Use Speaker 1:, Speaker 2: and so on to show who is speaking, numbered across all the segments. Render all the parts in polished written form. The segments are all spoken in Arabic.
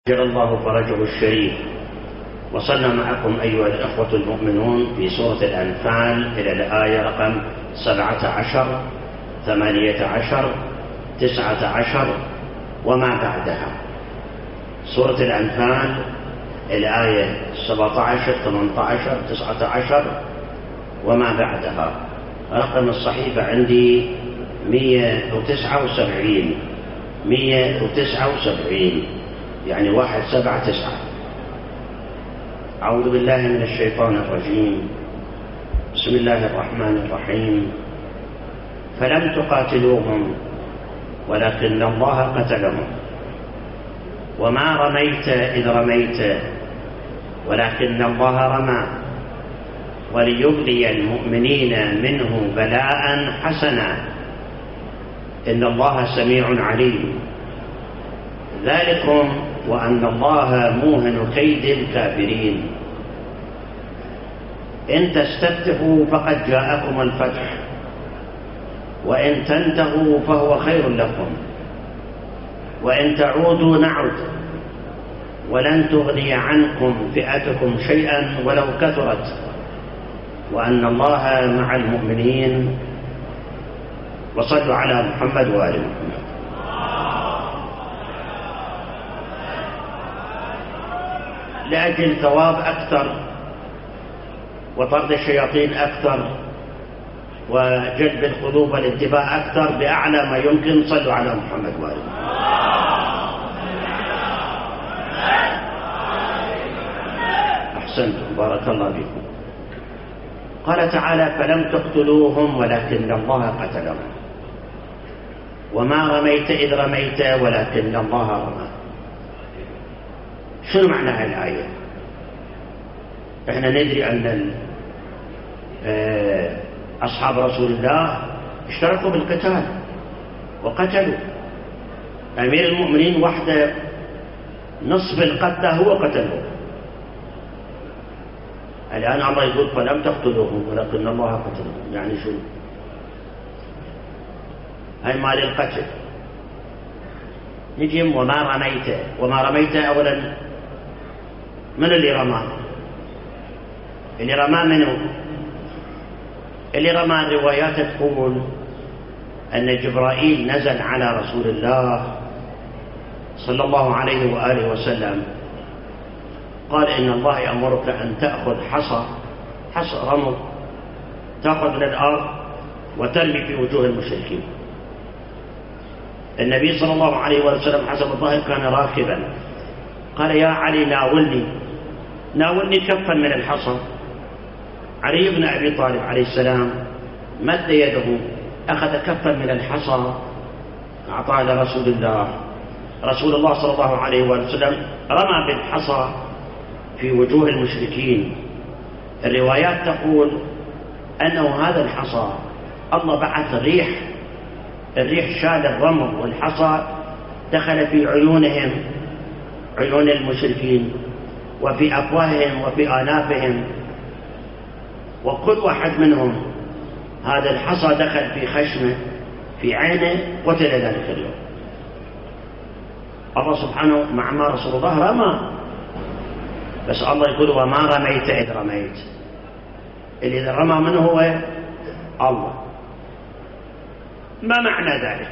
Speaker 1: جل الله فرجه الشريف. وصلنا معكم أيها الأخوة المؤمنون في سورة الأنفال إلى الآية رقم 17 18 19 وما بعدها. سورة الأنفال الآية 17 18 19 وما بعدها. رقم الصحيفة عندي 179 يعني 179. أعوذ بالله من الشيطان الرجيم. بسم الله الرحمن الرحيم. فلم تقاتلوهم ولكن الله قتلهم وما رميت إذ رميت ولكن الله رمى وليبلي المؤمنين منه بلاء حسنا إن الله سميع عليم. ذلكم وأن الله موهن كيد الكافرين. إن تستفتحوا فقد جاءكم الفتح وإن تنتهوا فهو خير لكم وإن تعودوا نعد ولن تغني عنكم فئتكم شيئا ولو كثرت وأن الله مع المؤمنين. وصلوا على محمد وآل محمد. لأجل ثواب أكثر وطرد الشياطين أكثر وجلب القلوب والانتباه أكثر بأعلى ما يمكن، صلوا على محمد وآل محمد. أحسنتم، بارك الله فيكم. قال تعالى: فلم تقتلوهم ولكن الله قتلهم وما رميت إذ رميت ولكن الله رمى. شنو معنى هذه الآية؟ احنا ندري أن أصحاب رسول الله اشتركوا بالقتال وقتلوا. أمير المؤمنين وحده نصف القتلى هو قتله. الآن الله يقول فلم تقتلوهم ولكن الله قتلهم، يعني شو؟ هاي مال القتل. نجي وما رميت. وما رميت أولا من اللي رمى؟ اللي رمى منه؟ اللي رمى الروايات تقول أن جبرائيل نزل على رسول الله صلى الله عليه وآله وسلم قال إن الله يأمرك أن تأخذ حصى رمل تأخذ من الأرض وترمي في وجوه المشركين. النبي صلى الله عليه وسلم حسب الظاهر كان راكبا. قال: يا علي ناولني كفا من الحصى. علي بن أبي طالب عليه السلام مد يده أخذ كفا من الحصى أعطاه لرسول الله. رسول الله صلى الله عليه وسلم رمى بالحصى في وجوه المشركين. الروايات تقول أنه هذا الحصى الله بعث الريح شال الرمل والحصى دخل في عيونهم، عيون المشركين، وفي أفواههم وفي آنافهم، وكل واحد منهم هذا الحصى دخل في خشمه في عينه قتل ذلك اليوم. الله سبحانه مع ما رسول الله رمى، بس الله يقول وما رميت إذ رميت. اللي رمى منه هو الله. ما معنى ذلك؟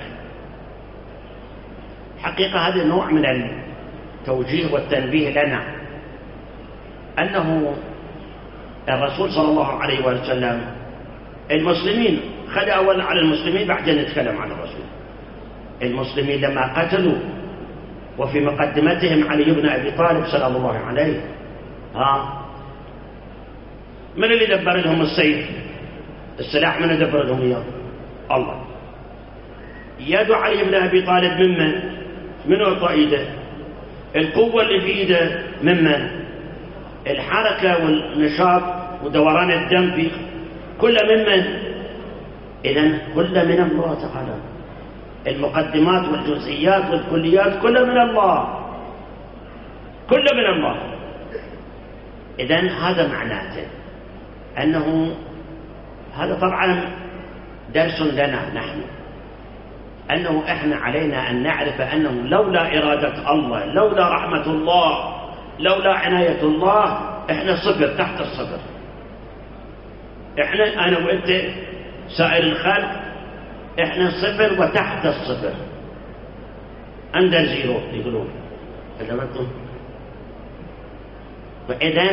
Speaker 1: حقيقة هذا نوع من التوجيه والتنبيه لنا أنه الرسول صلى الله عليه وسلم المسلمين خلي أولا على المسلمين بعدين نتكلم عن الرسول. المسلمين لما قتلوا وفي مقدمتهم علي بن أبي طالب سلام الله عليه، من اللي دبر لهم السيف السلاح؟ من دبر لهم إياه؟ الله. يد علي بن أبي طالب من أعطى إيده؟ القوة اللي في إيده ممن؟ الحركة والنشاط ودوران الدم في كل ممن؟ إذن كل من الله تعالى. المقدمات والجزئيات والكليات كل من الله، كل من الله. إذن هذا معناته أنه هذا طبعا درس لنا نحن أنه إحنا علينا أن نعرف أنه لولا إرادة الله، لولا رحمة الله، لولا عناية الله، إحنا صفر تحت الصفر. إحنا أنا وإنت سائر الخلق إحنا صفر وتحت الصفر، أندر زيرو يقولون. فإذا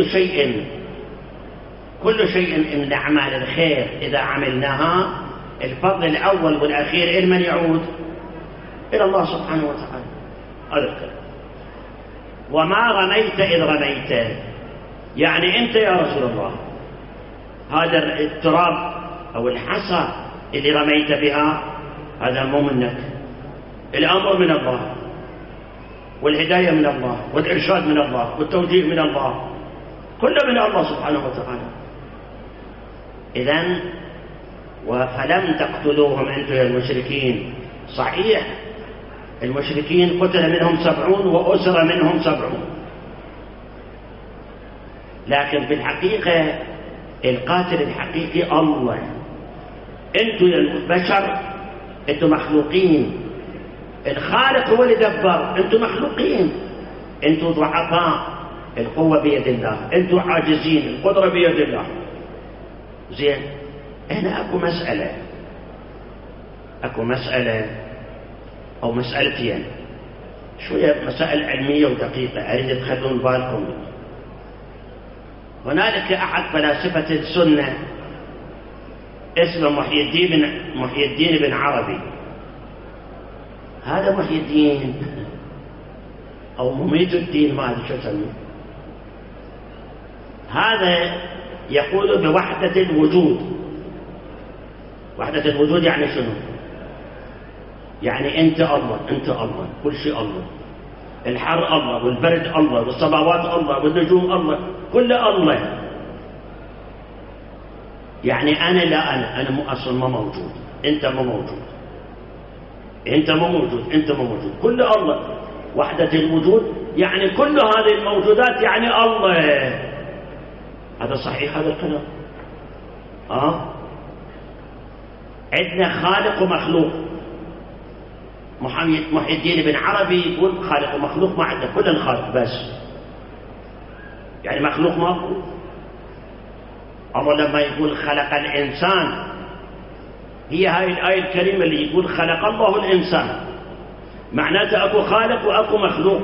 Speaker 1: كل شيء من أعمال الخير إذا عملناها الفضل الأول والأخير إلى من يعود؟ إلى الله سبحانه وتعالى. هذا الكلام. وما رميت إذ رميت، يعني أنت يا رسول الله هذا التراب أو الحصى اللي رميت بها هذا مو منك، الأمر من الله والهداية من الله والإرشاد من الله والتوجيه من الله، كله من الله سبحانه وتعالى. إذن فلم تقتلوهم أنتم يا المشركين. صحيح المشركين قتل منهم 70 وأسر منهم 70، لكن في الحقيقة القاتل الحقيقي الله. أنتم يا البشر أنتم مخلوقين، الخالق هو اللي دبر، أنتم مخلوقين، أنتم ضعفاء، القوة بيد الله، أنتم عاجزين، القدرة بيد الله. زين، هنا أكو مسألة أو مسألتين شوية مسائل علمية ودقيقة أريد تخلون بالكم. هنالك أحد فلاسفة السنة اسمه محي الدين بن عربي. هذا محي الدين أو مميت الدين ما أدري شو اسمه، هذا يقول بوحدة الوجود. وحدة الوجود يعني شنو؟ يعني أنت الله، أنت الله، كل شيء الله، الحر الله والبرد الله والسماوات الله والنجوم الله، كل الله. يعني أنا لا أنا مو أصلا ما موجود، أنت ما موجود، أنت ما موجود، أنت ما موجود، كل الله. وحدة الوجود يعني كل هذه الموجودات يعني الله. هذا صحيح هذا الكلام؟ عندنا خالق ومخلوق. محي الدين بن عربي يقول خالق ومخلوق، ما عندنا كل الخالق بس، يعني مخلوق ماكو. الله لما يقول خلق الإنسان، هي هاي الآية الكريمة اللي يقول خلق الله الإنسان، معناته أكو خالق وأكو مخلوق،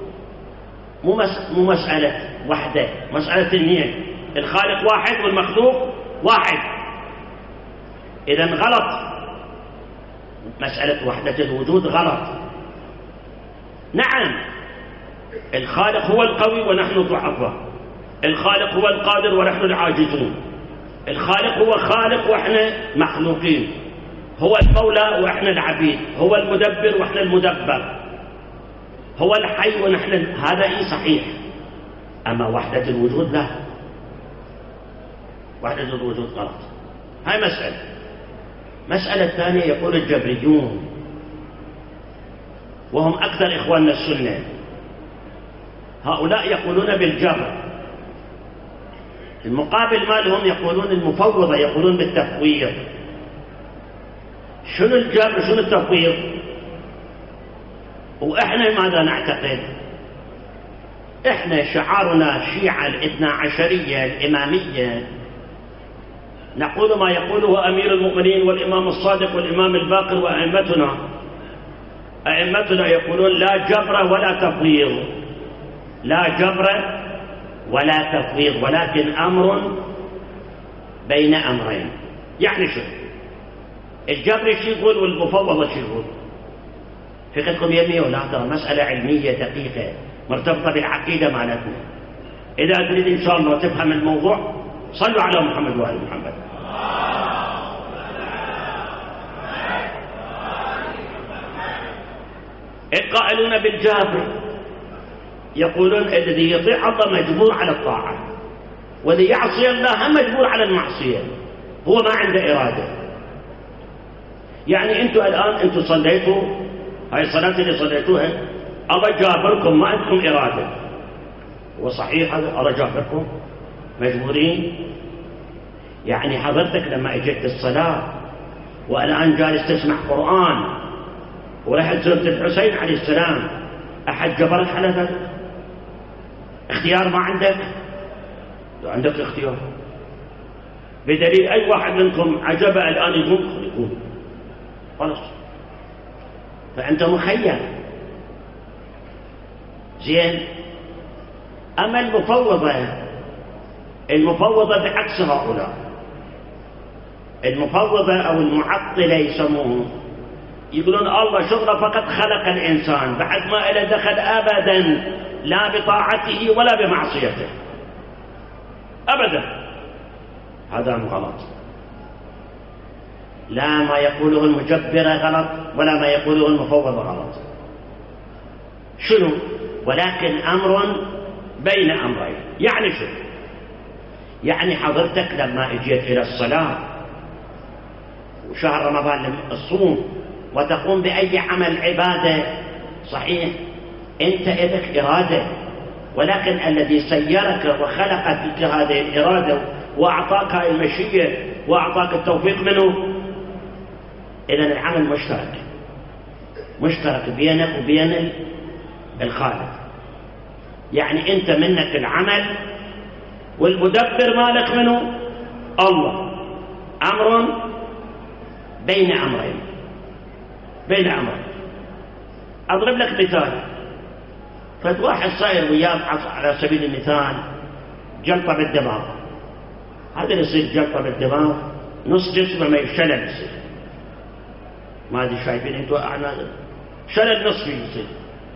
Speaker 1: مو مسألة واحدة، مسألة اثنين، الخالق واحد والمخلوق واحد. إذن غلط، مسألة وحدة الوجود غلط. نعم الخالق هو القوي ونحن ضعفاء، الخالق هو القادر ونحن العاجزون، الخالق هو خالق وإحنا مخلوقين، هو المولى وإحنا العبيد، هو المدبر وإحنا المدبر، هو الحي ونحن هذا إيه صحيح. أما وحدة الوجود لا، وحدة الوجود غلط. هاي مسألة ثانية يقول الجبريون وهم أكثر إخواننا السنة، هؤلاء يقولون بالجبر، المقابل مالهم يقولون المفوضة، يقولون بالتفويض. شنو الجبر شنو التفويض؟ وإحنا ماذا نعتقد؟ إحنا شعارنا الشيعة الاثنا عشرية الإمامية، نقول ما يقوله أمير المؤمنين والإمام الصادق والإمام الباقر أئمتنا يقولون لا جبر ولا تفويض، لا جبر ولا تفويض، ولكن أمر بين أمرين. يعني شو الجبر شو يقول والمفوضة شو يقول؟ فقهكم يمي ولا ترى مسألة علمية دقيقة مرتبطة بالعقيدة معناتنا. إذا تريد إن شاء الله تفهم الموضوع صلوا على محمد وآل محمد. القائلون بالجبر يقولون الذي يطيع الله مجبور على الطاعة، والذي يعصي الله مجبور على المعصية، هو ما عنده إرادة. يعني أنتم الآن أنتم صليتوا هاي الصلاة اللي صليتوها، الله جابركم، ما عندكم إرادة. هو صحيح هذا؟ الله جابركم مجبورين. يعني حضرتك لما اجيت الصلاة والآن جالس تسمع قرآن ورحت زرت الحسين عليه السلام، أحد جبرك على ذلك؟ اختيار ما عندك؟ لو عندك اختيار، بدليل أي واحد منكم عجبه الآن يقوم خلاص، فأنت مخير. زين. أما المفوضة بعكس هؤلاء. المفوضة أو المعطلة يسموهم، يقولون الله شغله فقط خلق الإنسان، بعد ما إلى دخل أبدا لا بطاعته ولا بمعصيته أبدا. هذا غلط. لا ما يقوله المجبرة غلط ولا ما يقوله المفوضة غلط. شنو؟ ولكن أمر بين أمرين. يعني شنو؟ يعني حضرتك لما اجيت إلى الصلاة وشهر رمضان الصوم وتقوم بأي عمل عبادة صحيح، أنت إذك إرادة، ولكن الذي سيرك وخلق فيك هذه الإرادة وأعطاك المشيئة وأعطاك التوفيق منه. إذن العمل مشترك بينك وبين الخالق. يعني أنت منك العمل والمدبر مالك منه الله. أمر بين أمرين. أضرب لك مثال. فواحد صاير وياه على سبيل المثال جلطة بالدماغ. هذا اللي يصير جلطة بالدماغ نص جسمه ما يشلل يصير، ما أدري شايفين انتوا أعناد شلل نصفي يصير.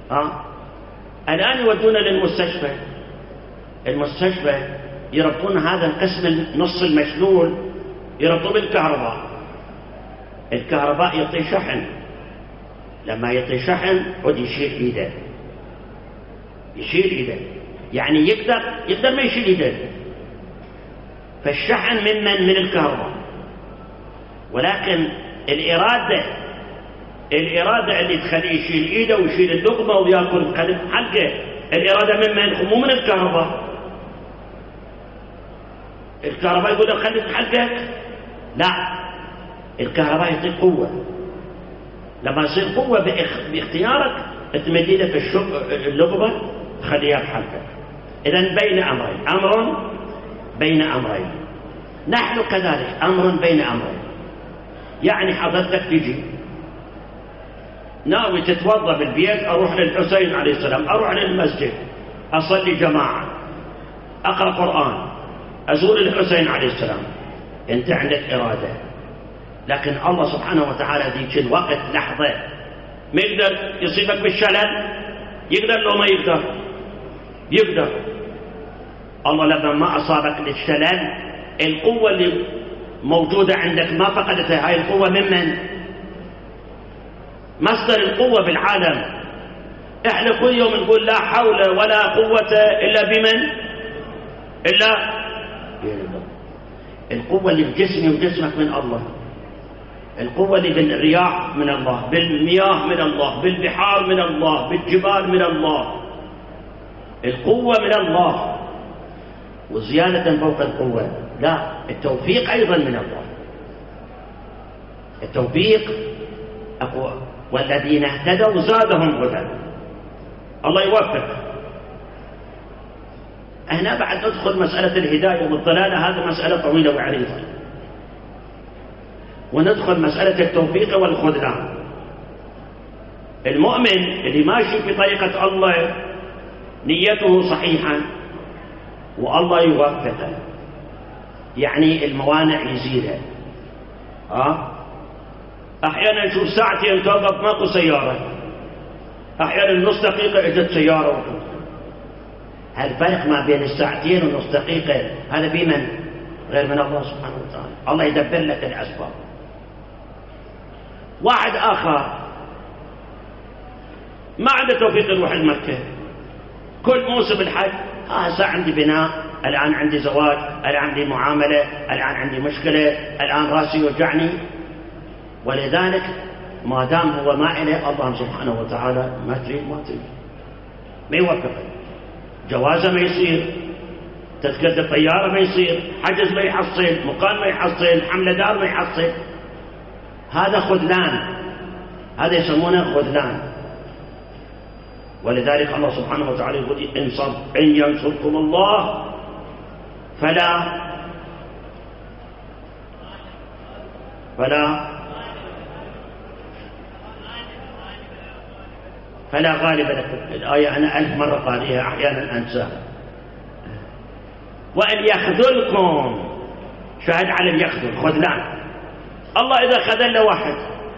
Speaker 1: الآن يودونا للمستشفى. المستشفى يربطون هذا القسم النص المشلول يربطون بالكهرباء. الكهرباء يعطي شحن، لما يعطي شحن عود يشيل ايده، يعني يقدر ما يشيل ايده. فالشحن من الكهرباء، ولكن الإرادة اللي تخليه يشيل ايده ويشيل اللقمة ويأكل حلقه، الإرادة مو من الكهرباء. الكهرباء يقول له خليك حلقك، لا، الكهرباء يعطيك قوة. لما يصير قوة باختيارك تمديده في اللقمة تخليها بحلقك. إذن بين أمرين. أمر بين أمرين. نحن كذلك أمر بين أمرين. يعني حضرتك تجي ناوي تتوضأ بالبيت، أروح للحسين عليه السلام، أروح للمسجد أصلي جماعة، أقرأ قرآن، أزور الحسين عليه السلام. أنت عندك إرادة، لكن الله سبحانه وتعالى ذيك الوقت لحظة ما يقدر يصيبك بالشلل. يقدر لو ما يقدر. الله لما ما أصابك بالشلل، القوة اللي موجودة عندك ما فقدتها. هاي القوة من مصدر القوة بالعالم. احنا كل يوم نقول لا حول ولا قوة إلا بمن؟ إلا القوة اللي بجسمي وجسمك من الله. القوة اللي بالرياح من الله، بالمياه من الله، بالبحار من الله، بالجبال من الله. القوة من الله، وزيادة فوق القوة لا، التوفيق أيضا من الله. التوفيق أقوى. والذين اهتدوا زادهم هدى. الله يوفق. هنا بعد ندخل مسألة الهداية والضلالة، هذه مسألة طويلة وعريضة. وندخل مسألة التوفيق والخذلان. المؤمن اللي ماشي بطريقة الله نيته صحيحة والله يوفقه، يعني الموانع يزيلها. أحيانا نشوف ساعتين توقف ماكو سيارة، أحيانا نص دقيقة اجت سيارة. هالفرق ما بين الساعتين ونص دقيقة هذا بمن؟ غير من الله سبحانه وتعالى. الله يدبر لك الأسباب. واحد آخر ما عنده توفيق يروح المكة، كل موسم الحج هسه عندي بناء، الآن عندي زواج، الآن عندي معاملة، الآن عندي مشكلة، الآن راسي يوجعني. ولذلك ما دام هو ما إليه الله سبحانه وتعالى ما تريد ما يوفقه. جوازه ما يصير، تذكرة الطيارة ما يصير، حجز ما يحصل، مقام ما يحصل، حملة دار ما يحصل. هذا خذلان. هذا يسمونه خذلان. ولذلك الله سبحانه وتعالى يقول إن ينصركم الله فلا غالب لكم. الآية أنا 1000 مرة قارئها أحيانا أنساها. وأن يخذلكم، شاهد على يخذل، خذلان. الله إذا خذل واحد،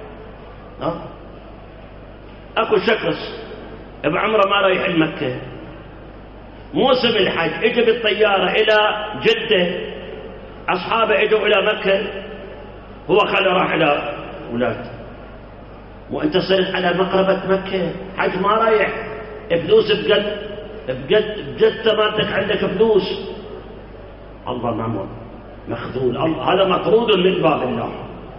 Speaker 1: أكو شخص بعمره ما رايح المكة، موسم الحج، اجى بالطيارة إلى جدة، أصحابه اجوا إلى مكة، هو خلى راح إلى أولاد، وأنت صرت على مقربة مكة، حج ما رايح، فلوس بجد مالتك عندك فلوس. الله معمول مخذول، هذا مطرود من باب الله،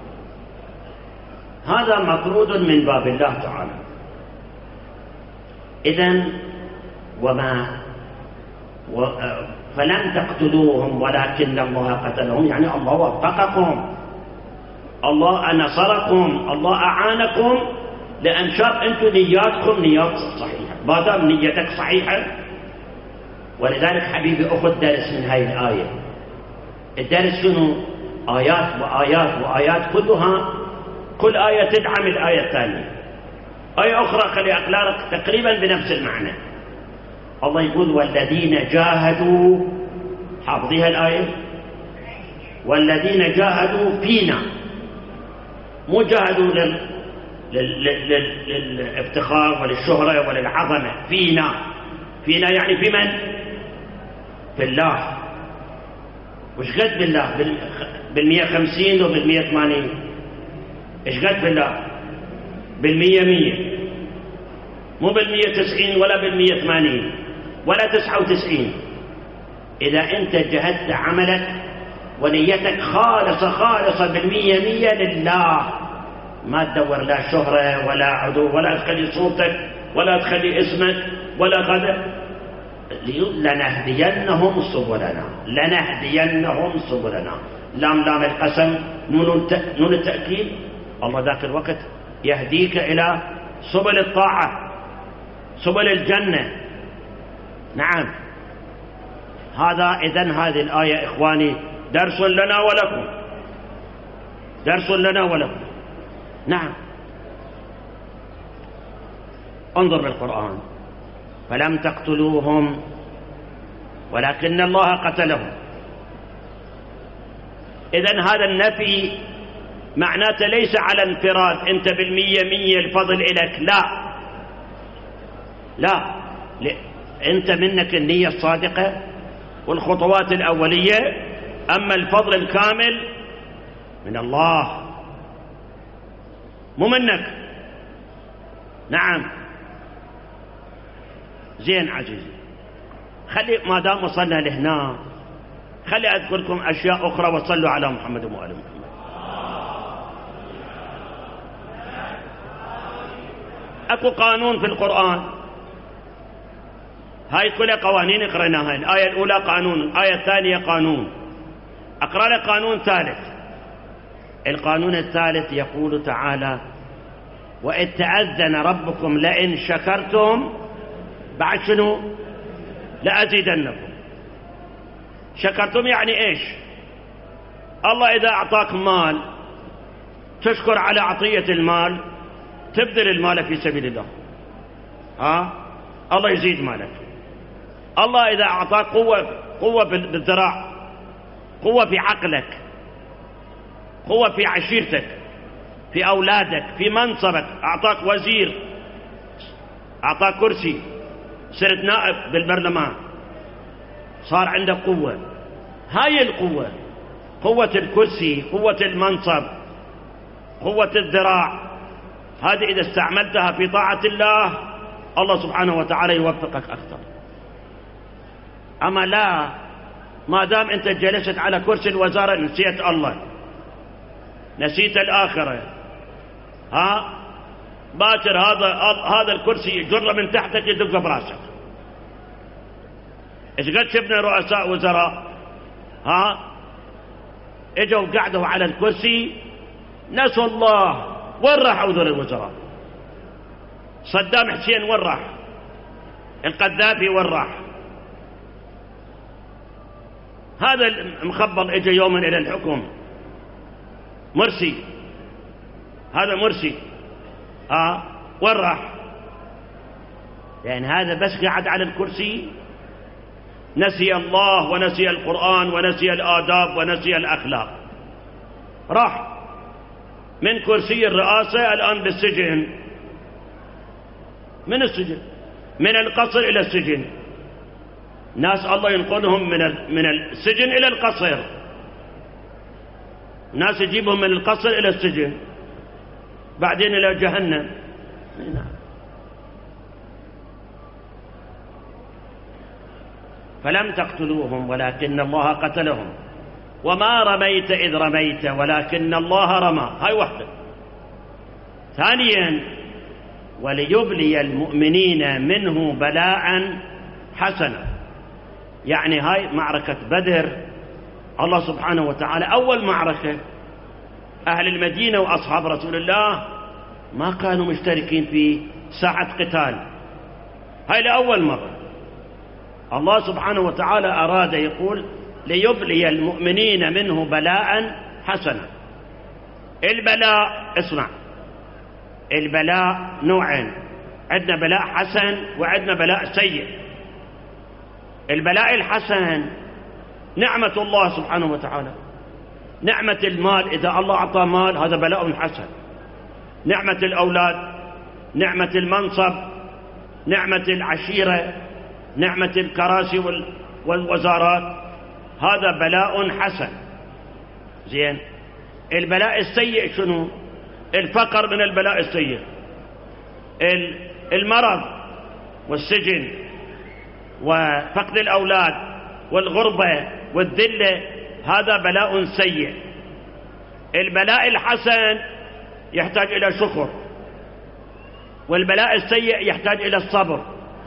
Speaker 1: هذا مطرود من باب الله تعالى. إذن فلم تقتلوهم ولكن الله قتلهم، يعني الله وفقكم، الله نصركم، الله أعانكم، لأن شاف أنتم نياتكم نيات صحيحة. ما دام نيتك صحيحة. ولذلك حبيبي أخذ درس من هاي الآية. الدرس شنو؟ آيات وآيات وآيات، كل آية تدعم الآية الثانية. آية أخرى خلي أقلارك تقريبا بنفس المعنى. الله يقول والذين جاهدوا، حافظيها الآية، والذين جاهدوا فينا، مو جاهدوا للافتخار وللشهرة وللعظمة، فينا يعني في من؟ في الله. وش قد بالله؟ 150 وبال180. ايش قد بالله؟ 100 مو 190 ولا 180 ولا 99. إذا أنت جهدت عملك ونيتك خالصة 100 لله، ما تدور لا شهرة ولا عدو ولا تخلي صوتك ولا تخلي اسمك ولا غدا. لنهدينهم سبلنا. لام القسم، نون التأكيد. الله ذاك الوقت يهديك إلى سبل الطاعة، سبل الجنة. نعم. إذن هذه الآية إخواني درس لنا ولكم. نعم. انظر بالقرآن، فلم تقتلوهم ولكن الله قتلهم. إذن هذا النفي معناته ليس على انفراد، أنت 100 الفضل إليك، لا، أنت منك النية الصادقة والخطوات الأولية، أما الفضل الكامل من الله مو منك. نعم. زين عزيزي، خلي ما دام وصلنا لهنا خلي أذكركم أشياء أخرى، وصلوا على محمد وآل محمد. أكو قانون في القرآن، هاي كلها قوانين قرأناها. الآية الأولى قانون، الآية الثانية قانون. أقرأ لك قانون ثالث. القانون الثالث يقول تعالى وإذ تأذن ربكم لئن شكرتم، بعد شنو؟ لأزيدنكم. شكرتم يعني إيش؟ الله إذا أعطاك مال تشكر على عطية المال، تبذل المال في سبيل الله، الله يزيد مالك. الله إذا أعطاك قوة بالذراع، قوة في عقلك، قوة في عشيرتك، في أولادك، في منصبك، أعطاك وزير، أعطاك كرسي، صرت نائب بالبرلمان، صار عندك قوة. هاي القوة، قوة الكرسي، قوة المنصب، قوة الذراع، هذه إذا استعملتها في طاعة الله، الله سبحانه وتعالى يوفقك أكثر. أما لا، ما دام أنت جلست على كرسي الوزارة نسيت الله، نسيت الآخرة، باكر هذا الكرسي يجر من تحتك يدق براسك. ايش قد شفنا رؤساء وزراء اجوا قعدوا على الكرسي، نسوا الله، وين راحوا ذول الوزراء؟ صدام حسين وين راح؟ القذافي وين راح؟ هذا المخبل اجى يوما الى الحكم، مرسي، هذا مرسي، وين راح؟ يعني هذا بس قاعد على الكرسي، نسي الله ونسي القرآن ونسي الآداب ونسي الأخلاق، راح من كرسي الرئاسة الآن بالسجن. من السجن، من القصر إلى السجن، ناس الله ينقلهم من السجن إلى القصر، ناس يجيبهم من القصر إلى السجن، بعدين إلى جهنم. فلم تقتلوهم ولكن الله قتلهم وما رميت إذ رميت ولكن الله رمى. هاي واحدة. ثانيا وليبلي المؤمنين منه بلاء حسنا، يعني هاي معركة بدر. الله سبحانه وتعالى أول معركة أهل المدينة وأصحاب رسول الله ما كانوا مشتركين في ساعة قتال، هاي لأول مرة الله سبحانه وتعالى أراد يقول ليبلي المؤمنين منه بلاء حسنا. البلاء، اسمع، البلاء نوعين، عندنا بلاء حسن وعندنا بلاء سيء. البلاء الحسن نعمة الله سبحانه وتعالى، نعمة المال، إذا الله أعطى مال هذا بلاء حسن، نعمة الأولاد، نعمة المنصب، نعمة العشيرة، نعمة الكراسي والوزارات، هذا بلاء حسن. زين. البلاء السيء شنو؟ الفقر من البلاء السيء، المرض والسجن وفقد الأولاد والغربة والذلة، هذا بلاء سيء. البلاء الحسن يحتاج إلى شكر، والبلاء السيء يحتاج إلى الصبر.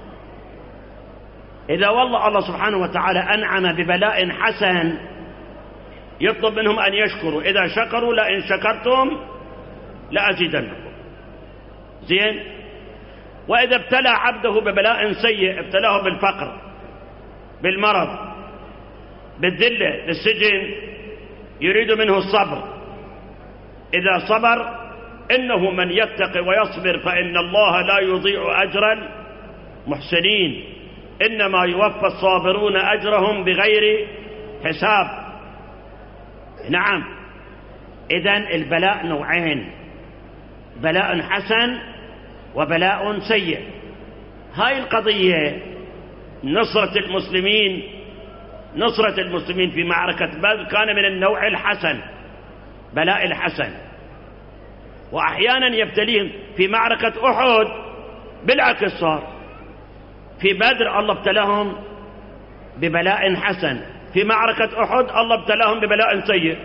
Speaker 1: إذا والله الله سبحانه وتعالى أنعم ببلاء حسن يطلب منهم أن يشكروا، إذا شكروا لئن شكرتم لأزيدنكم. زين. وإذا ابتلى عبده ببلاء سيء، ابتلاه بالفقر، بالمرض، بالذلة، بالسجن، يريد منه الصبر. إذا صبر إنه من يتقي ويصبر فإن الله لا يضيع أجر المحسنين، إنما يوفى الصابرون أجرهم بغير حساب. نعم. إذن البلاء نوعين، بلاء حسن وبلاء سيء. هاي القضية نصرة المسلمين في معركة بدر كان من النوع الحسن، بلاء الحسن. وأحيانا يبتليهم في معركة أحد بالعكس، صار في بدر الله ابتلاهم ببلاء حسن، في معركة أحد الله ابتلاهم ببلاء سيء.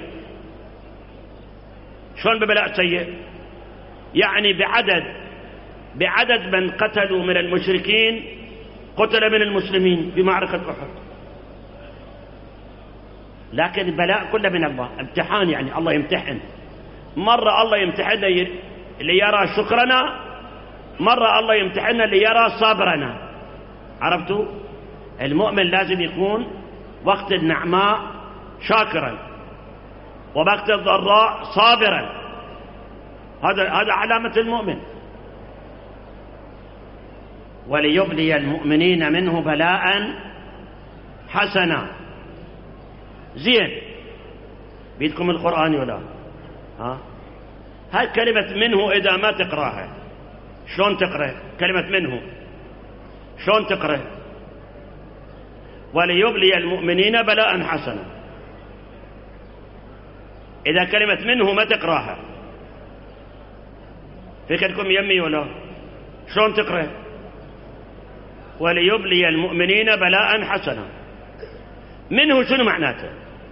Speaker 1: شلون ببلاء سيء؟ يعني بعدد من قتلوا من المشركين قتل من المسلمين في معركة أحد. لكن البلاء كله من الله، امتحان، يعني الله يمتحن. مرة الله يمتحننا ليرى شكرنا، مرة الله يمتحننا ليرى صبرنا. عرفتوا؟ المؤمن لازم يكون وقت النعماء شاكرا ووقت الضراء صابرا، هذا علامة المؤمن. وليبلي المؤمنين منه بلاء حسنا. زين. بيدكم القرآن ولا؟ هاي كلمة منه إذا ما تقراها شلون تقرأ كلمة منه؟ شلون تقرأ؟ وليبلي المؤمنين بلاء حسنا. إذا كلمة منه ما تقراها، فكركم يمي ولا؟ شلون تقرأ؟ وليبلي المؤمنين بلاء حسنا. منه شنو معناته؟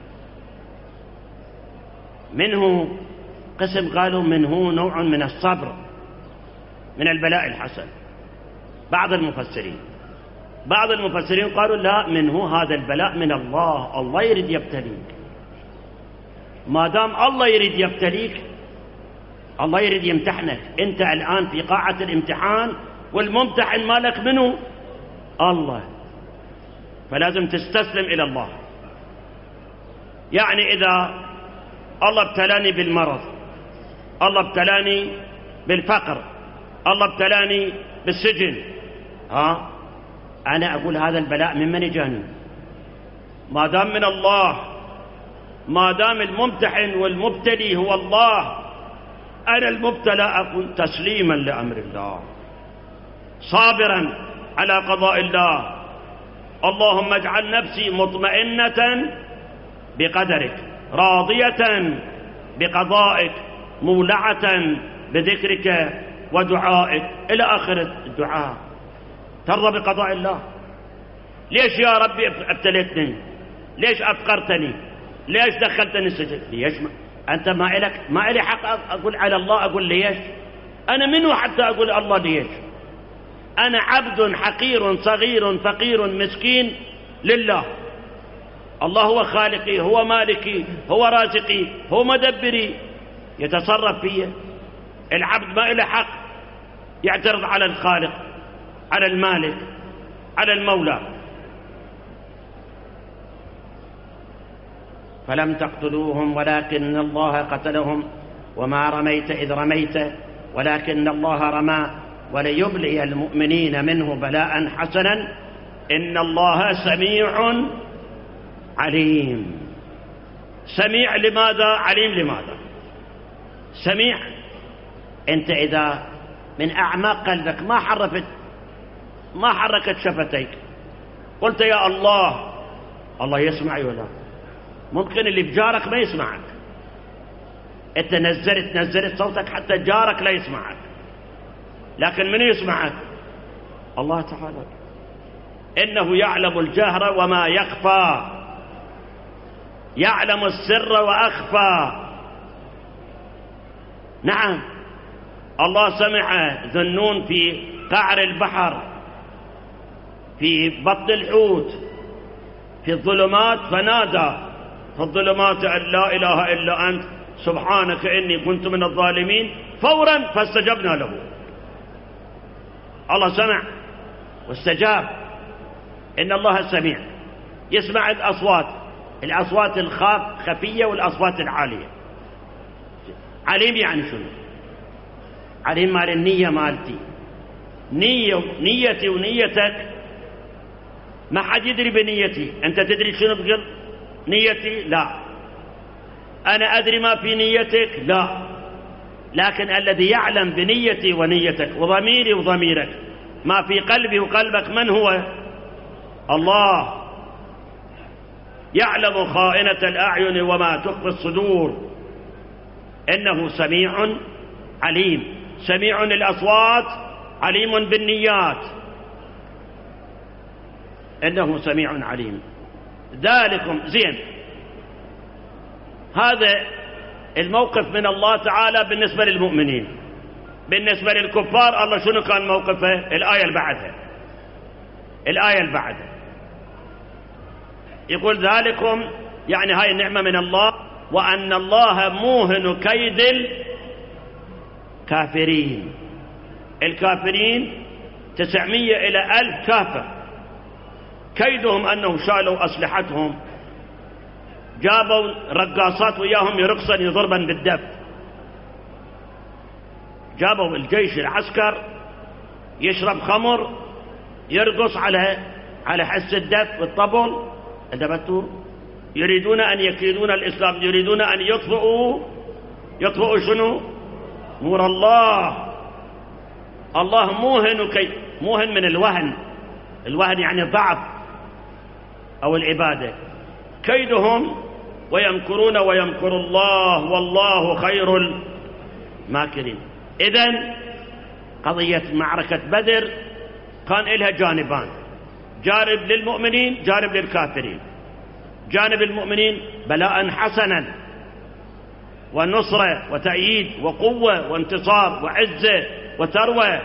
Speaker 1: منه قسم قالوا منه نوع من الصبر من البلاء الحسن. بعض المفسرين قالوا لا، منه هذا البلاء من الله، الله يريد يبتليك. ما دام الله يريد يبتليك، الله يريد يمتحنك. انت الآن في قاعة الامتحان والممتحن مالك منه الله، فلازم تستسلم إلى الله. يعني إذا الله ابتلاني بالمرض، الله ابتلاني بالفقر، الله ابتلاني بالسجن، أنا أقول هذا البلاء ممن اجاني؟ ما دام من الله، ما دام الممتحن والمبتلي هو الله، أنا المبتلى أكون تسليما لأمر الله، صابرا على قضاء الله. اللهم اجعل نفسي مطمئنة بقدرك، راضية بقضائك، مولعة بذكرك ودعائك، إلى آخر الدعاء. ترضى بقضاء الله؟ ليش يا ربي ابتليتني؟ ليش أفقرتني؟ ليش دخلتني السجن؟ ليش أنت ما إلي حق أقول على الله أقول ليش؟ أنا منو حتى أقول الله ليش؟ أنا عبد حقير صغير فقير مسكين لله. الله هو خالقي، هو مالكي، هو رازقي، هو مدبري، يتصرف فيه. العبد ما له حق يعترض على الخالق، على المالك، على المولى. فلم تقتلوهم ولكن الله قتلهم وما رميت إذ رميت ولكن الله رمى وليبلي المؤمنين منه بلاء حسنا إن الله سميع عليم. سميع لماذا؟ عليم لماذا؟ سميع، أنت إذا من أعماق قلبك ما حركت شفتيك قلت يا الله، الله يسمعي ولا؟ ممكن اللي بجارك ما يسمعك، أنت نزلت صوتك حتى جارك لا يسمعك، لكن من يسمعك؟ الله تعالى. إنه يعلم الجهر وما يخفى، يعلم السر وأخفى. نعم، الله سمع ذنون في قعر البحر، في بطن الحوت، في الظلمات، فنادى في الظلمات أن لا إله إلا أنت سبحانك إني كنت من الظالمين، فورا فاستجبنا له. الله سمع واستجاب. إن الله سميع، يسمع الأصوات الخفية والأصوات العالية. عليم يعني شنو؟ عليم مال النية مالتي، نيتي ونيتك ما حد يدري بنيتي. أنت تدري شنو بقل نيتي؟ لا. أنا أدري ما في نيتك؟ لا. لكن الذي يعلم بنيتي ونيتك وضميري وضميرك ما في قلبي وقلبك من هو؟ الله. يعلم خائنة الأعين وما تخفي الصدور. إنه سميع عليم. سميع الأصوات، عليم بالنيات. إنه سميع عليم. ذلكم زين. هذا الموقف من الله تعالى بالنسبة للمؤمنين. بالنسبة للكفار الله شنو كان موقفه؟ الآية اللي بعدها يقول ذلكم، يعني هاي النعمة من الله، وأن الله موهن كيد الكافرين. الكافرين 900 إلى 1000 كافر، كيدهم أنهم شالوا أسلحتهم، جابوا رقاصات وياهم يرقصن يضربن بالدف، جابوا الجيش العسكر يشرب خمر يرقص على حس الدف والطبل. انتبهتوا؟ يريدون أن يكيدون الإسلام، يريدون أن يطفئوا شنو؟ نور الله. الله موهن من الوهن يعني الضعف أو العبادة. كيدهم ويمكرون ويمكر الله والله خير الماكرين. إذن قضية معركة بدر كان لها جانبان، جانب للمؤمنين، جانب للكافرين. جانب المؤمنين بلاء حسنا ونصرة وتأييد وقوة وانتصار وعزة وثروة.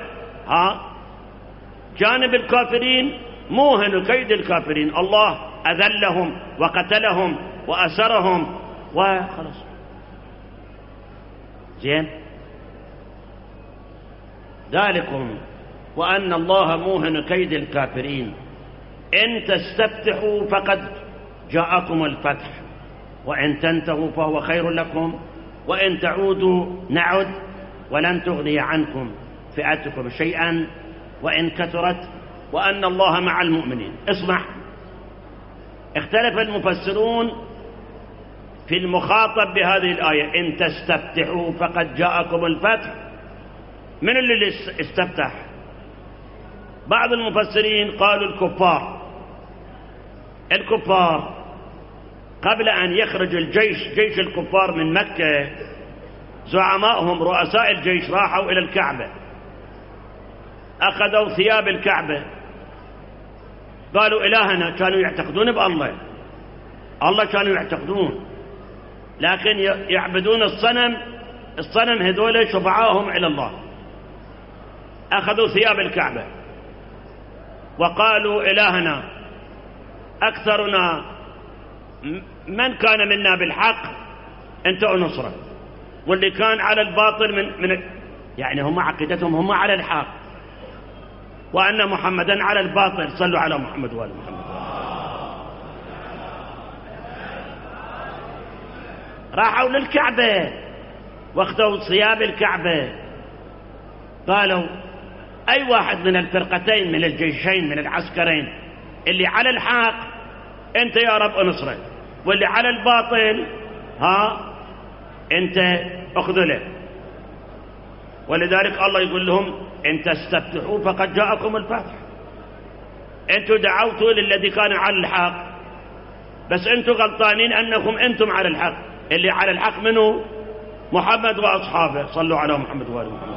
Speaker 1: جانب الكافرين موهن كيد الكافرين، الله أذلهم وقتلهم وأسرهم وخلص. زين. ذلكم وأن الله موهن كيد الكافرين. إن تستفتحوا فقد جاءكم الفتح وإن تنتهوا فهو خير لكم وإن تعودوا نعد ولن تغني عنكم فئتكم شيئا وإن كثرت وأن الله مع المؤمنين. اسمع، اختلف المفسرون في المخاطب بهذه الآية. إن تستفتحوا فقد جاءكم الفتح، من اللي استفتح؟ بعض المفسرين قالوا الكفار قبل أن يخرج جيش الكفار من مكة، زعمائهم رؤساء الجيش راحوا إلى الكعبة، أخذوا ثياب الكعبة، قالوا إلهنا، كانوا يعتقدون بالله، الله كانوا يعتقدون، لكن يعبدون الصنم هذول شفعاهم إلى الله. أخذوا ثياب الكعبة وقالوا إلهنا، أكثرنا من كان منا بالحق أنت نصره، واللي كان على الباطل من يعني هم عقيدتهم هم على الحق وأن محمدا على الباطل. صلوا على محمد وآل محمد. راحوا للكعبة واخذوا ثياب الكعبة، قالوا أي واحد من الفرقتين من الجيشين من العسكرين اللي على الحق أنت يا رب انصره، واللي على الباطل أنت اخذله. ولذلك الله يقول لهم إن تستفتحوا فقد جاءكم الفتح. أنتم دعوتوا للذي كان على الحق، بس أنتم غلطانين أنكم أنتم على الحق. اللي على الحق منه محمد وأصحابه. صلوا على محمد وآل محمد.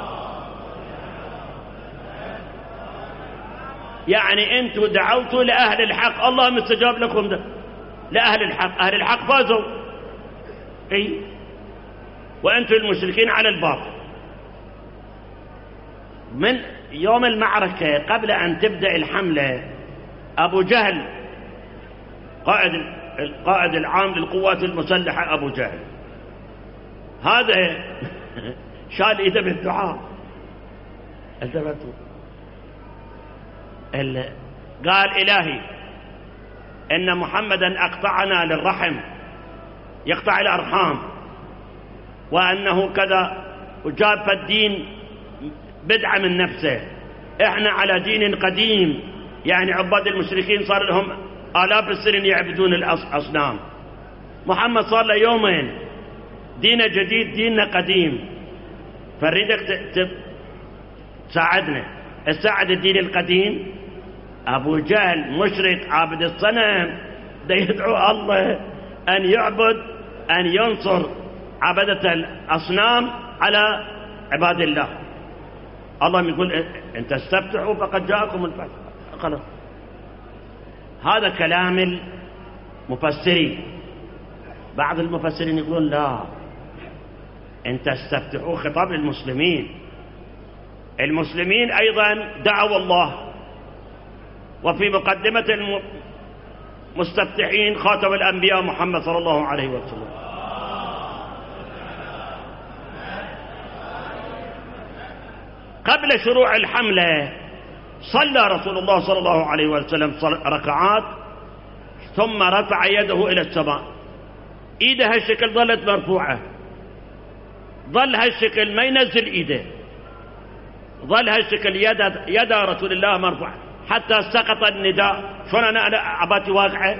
Speaker 1: يعني أنتم دعوتوا لأهل الحق، الله مستجاب لكم ده. لأهل الحق، أهل الحق فازوا، وأنتم المشركين على الباطل. من يوم المعركة قبل أن تبدأ الحملة، أبو جهل القائد العام للقوات المسلحة، أبو جهل هذا شال إيده بالدعاء، قال إلهي إن محمدا أقطعنا للرحم، يقطع الأرحام، وأنه كذا وجاب في الدين بدعة من نفسه، إحنا على دين قديم، يعني عباد المشركين صار لهم آلاف السنين يعبدون الأصنام، محمد صار له يومين، دين جديد ديننا قديم، فنريدك تساعدنا، تساعد الدين القديم. أبو جهل مشرك عابد الصنم ده يدعو الله أن يعبد، أن ينصر عبدة الأصنام على عباد الله. الله يقول إن تستفتحوا فقد جاءكم الفتح. خلاص، هذا كلام المفسرين. بعض المفسرين يقولون لا، إن تستفتحوا خطاب للمسلمين. المسلمين أيضا دعوا الله، وفي مقدمة المستفتحين خاتم الأنبياء محمد صلى الله عليه وسلم. قبل شروع الحملة صلى رسول الله صلى الله عليه وسلم ركعات، ثم رفع يده إلى السماء، إيده هالشكل ظلت مرفوعة، ظل هالشكل ما ينزل إيده، ظل هالشكل يد رسول الله مرفوعة حتى سقط النداء. شلون أنا عباتي واقعة،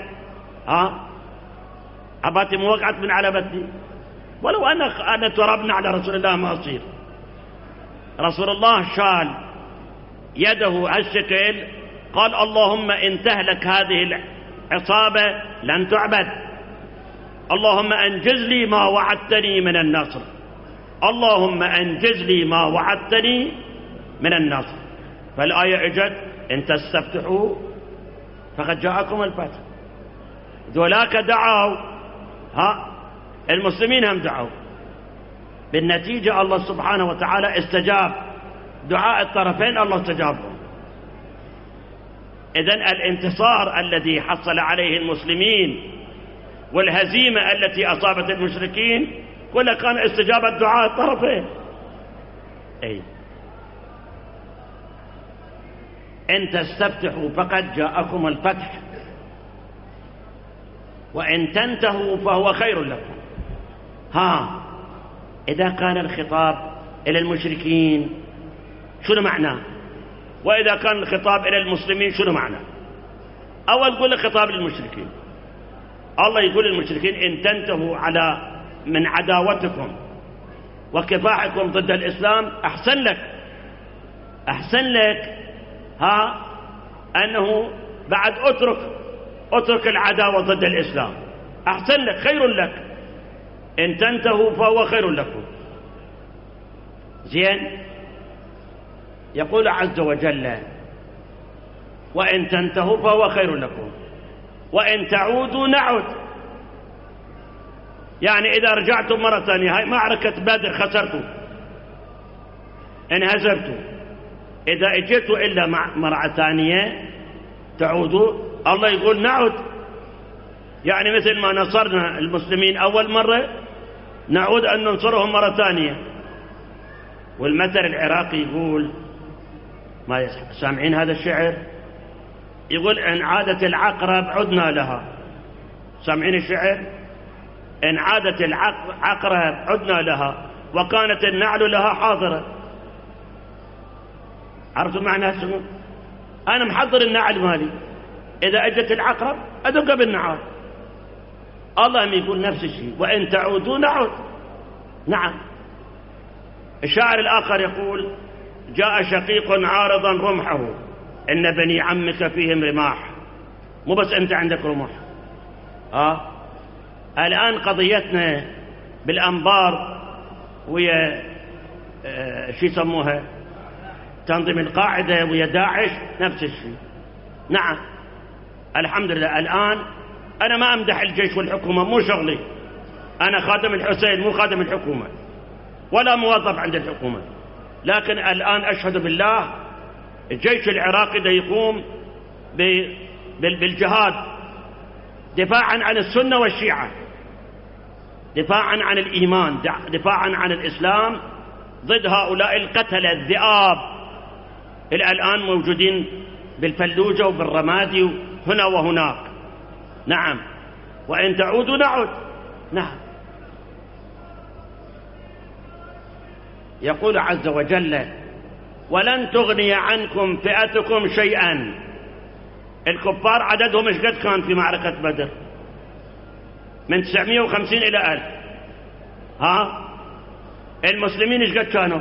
Speaker 1: عباتي موقعت من على بطني، ولو أنا تربنا على رسول الله ما أصير. رسول الله شال يده هالشكل، قال اللهم إن تهلك هذه العصابة لن تعبد، اللهم أنجز لي ما وعدتني من النصر، اللهم أنجز لي ما وعدتني من النصر. فالآية اجت إن تستفتحوا فقد جاءكم الفتح. ذولاك دعوا، المسلمين هم دعوا، بالنتيجة الله سبحانه وتعالى استجاب دعاء الطرفين، الله استجابهم. إذن الانتصار الذي حصل عليه المسلمين والهزيمة التي أصابت المشركين كلها كان استجابة دعاء الطرفين. إن تستفتحوا فقد جاءكم الفتح، وإن تنتهوا فهو خير لكم. إذا كان الخطاب إلى المشركين شنو معناه؟ وإذا كان الخطاب إلى المسلمين شنو معناه؟ أول قول الخطاب للمشركين، الله يقول للمشركين إن تنتهوا من عداوتكم وكفاحكم ضد الإسلام أحسن لك أنه بعد اترك العداوة ضد الإسلام، أحسن لك، خير لك، إن تنتهوا فهو خير لكم. زين، يقول عز وجل وإن تنتهوا فهو خير لكم وإن تعودوا نعود. يعني إذا رجعتم مرة ثانية، هاي معركة بدر خسرتوا، انهزمتوا، إذا اجيتوا إلا مرة ثانية تعودوا، الله يقول نعود. يعني مثل ما نصرنا المسلمين أول مرة نعود أن ننصرهم مرة ثانية. والمثل العراقي يقول، ما سامعين هذا الشعر؟ يقول إن عادت العقرب عدنا لها. سامعين الشعر؟ إن عادت العقرب عدنا لها وكانت النعل لها حاضرة. عرفتوا معنى شنو؟ أنا محضر النعل مالي، إذا أجت العقرب أدق بالنعال. الله يقول نفس الشيء، وإن تعودوا نعود. نعم. الشاعر الآخر يقول جاء شقيق عارضا رمحه إن بني عمك فيهم رماح. مو بس أنت عندك رمح. الآن قضيتنا بالأنبار ويا شو يسموها تنظيم القاعدة ويا داعش نفس الشيء. نعم الحمد لله. الآن أنا ما أمدح الجيش والحكومة، مو شغلي، أنا خادم الحسين مو خادم الحكومة ولا موظف عند الحكومة، لكن الآن أشهد بالله الجيش العراقي ده يقوم بالجهاد دفاعا عن السنة والشيعة، دفاعا عن الإيمان، دفاعا عن الإسلام ضد هؤلاء القتلة الذئاب اللي الآن موجودين بالفلوجة وبالرمادي هنا وهناك. نعم. وإن تعودوا نعود. نعم. يقول عز وجل ولن تغني عنكم فئتكم شيئا. الكفار عددهم ايش قد كان في معركة بدر؟ من 950 إلى 1000. المسلمين ايش قد كانوا؟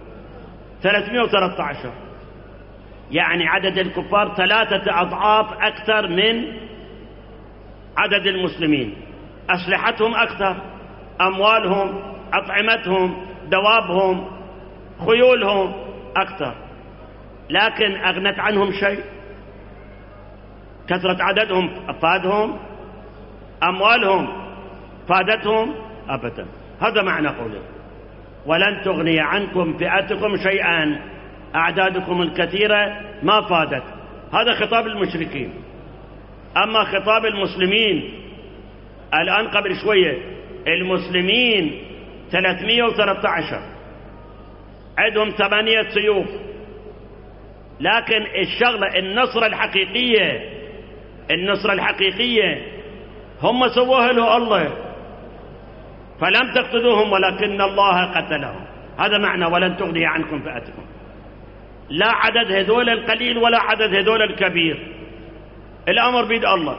Speaker 1: 313. يعني عدد الكفار 3 أضعاف أكثر من عدد المسلمين. أسلحتهم أكثر، أموالهم، أطعمتهم، دوابهم، خيولهم أكثر، لكن أغنت عنهم شيء؟ كثرة عددهم أفادهم؟ أموالهم فادتهم؟ أبدا. هذا معنى قوله ولن تغني عنكم فئتكم شيئا، أعدادكم الكثيرة ما فادت. هذا خطاب المشركين. أما خطاب المسلمين الآن قبل شوية، المسلمين 313 عندهم 8 سيوف، لكن الشغلة النصرة الحقيقية هم سووها له الله، فلم تقتلوهم ولكن الله قتلهم. هذا معنى ولن تغني عنكم فئتكم. لا عدد هذول القليل ولا عدد هذول الكبير، الأمر بيد الله.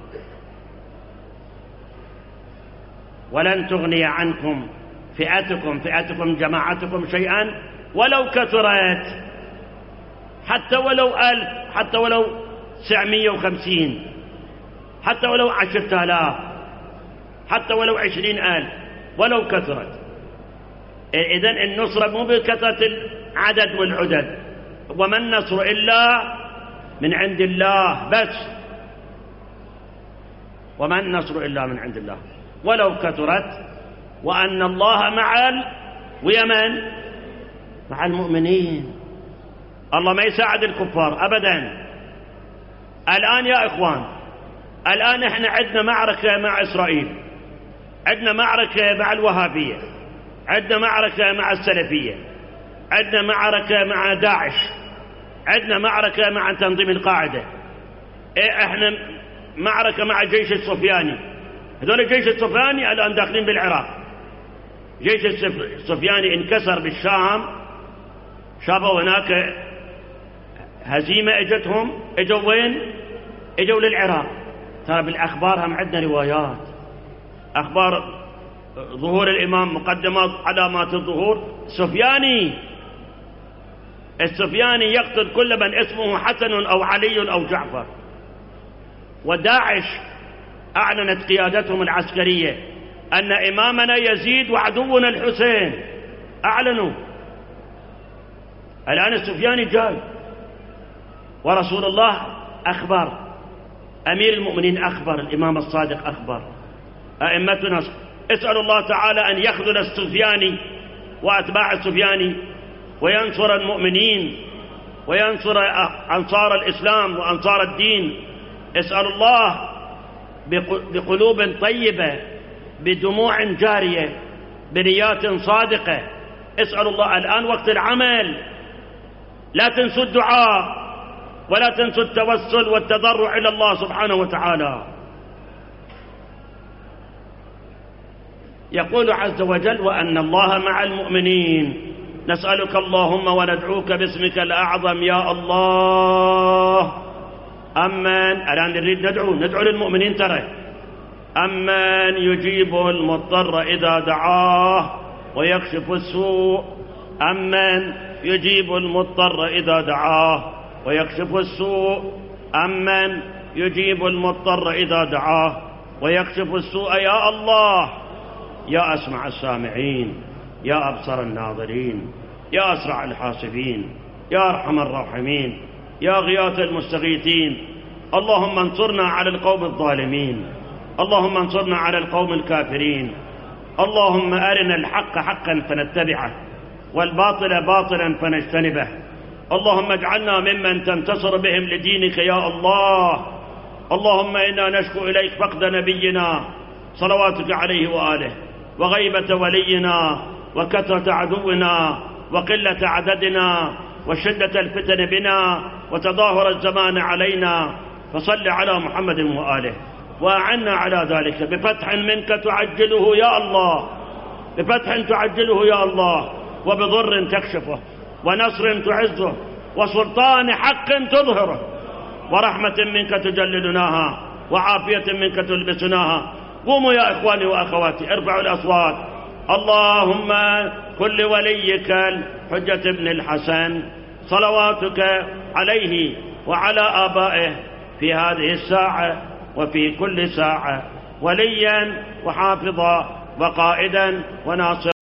Speaker 1: ولن تغني عنكم فئتكم جماعتكم شيئا ولو كثرت، حتى ولو 1000، حتى ولو 950، حتى ولو 10,000، حتى ولو 20,000، ولو كثرت. إذن النصرة مو بكثرة العدد والعدد، وما النصر إلا من عند الله بس، وما النصر إلا من عند الله ولو كثرت، وأن الله مع ويمن مع المؤمنين. الله ما يساعد الكفار أبدا. الآن يا إخوان، الآن إحنا عندنا معركة مع إسرائيل، عندنا معركة مع الوهابية، عندنا معركة مع السلفية، عندنا معركة مع داعش، عندنا معركة مع تنظيم القاعدة، احنا معركة مع الجيش السفياني. هذول الجيش السفياني الآن داخلين بالعراق. جيش السفياني انكسر بالشام، شافوا هناك هزيمة اجتهم، اجوا وين؟ اجوا للعراق. ترى بالأخبار هم عندنا روايات، أخبار ظهور الإمام، مقدمات علامات الظهور. السفياني يقتل كل من اسمه حسن أو علي أو جعفر. وداعش أعلنت قيادتهم العسكرية أن إمامنا يزيد وعدونا الحسين، أعلنوا. الآن السفياني جاي، ورسول الله أخبر، أمير المؤمنين أخبر، الإمام الصادق أخبر، أئمتنا. اسأل الله تعالى أن يخذل السفياني وأتباع السفياني وينصر المؤمنين وينصر أنصار الإسلام وأنصار الدين. اسأل الله بقلوب طيبة، بدموع جارية، بنيات صادقة. اسأل الله. الآن وقت العمل، لا تنسوا الدعاء ولا تنسوا التوسل والتضرع إلى الله سبحانه وتعالى. يقول عز وجل: وأن الله مع المؤمنين. نسألك اللهم وندعوك باسمك الأعظم يا الله. أمن الآن نريد ندعو للمؤمنين. ترى أمن يجيب المضطر إذا دعاه ويكشف السوء. أمن يجيب المضطر إذا دعاه ويكشف السوء. أمن يجيب المضطر إذا دعاه ويكشف السوء. يا الله، يا أسمع السامعين، يا أبصر الناظرين، يا أسرع الحاسبين، يا أرحم الراحمين، يا غياث المستغيثين. اللهم انصرنا على القوم الظالمين، اللهم انصرنا على القوم الكافرين. اللهم أرنا الحق حقا فنتبعه والباطل باطلا فنجتنبه. اللهم اجعلنا ممن تنتصر بهم لدينك يا الله. اللهم إنا نشكو إليك فقد نبينا صلواتك عليه وآله، وغيبة ولينا، وكثرة عدونا، وقلة عددنا، وشدة الفتن بنا، وتظاهر الزمان علينا. فصل على محمد وآله، وأعنا على ذلك بفتح منك تعجله يا الله، بفتح تعجله يا الله، وبضر تكشفه، ونصر تعزه، وسلطان حق تظهره، ورحمة منك تجللناها، وعافية منك تلبسناها. قوموا يا إخواني وأخواتي، ارفعوا الأصوات. اللهم كل وليك الحجة بن الحسن صلواتك عليه وعلى آبائه في هذه الساعة وفي كل ساعة وليا وحافظا وقائدا وناصرا.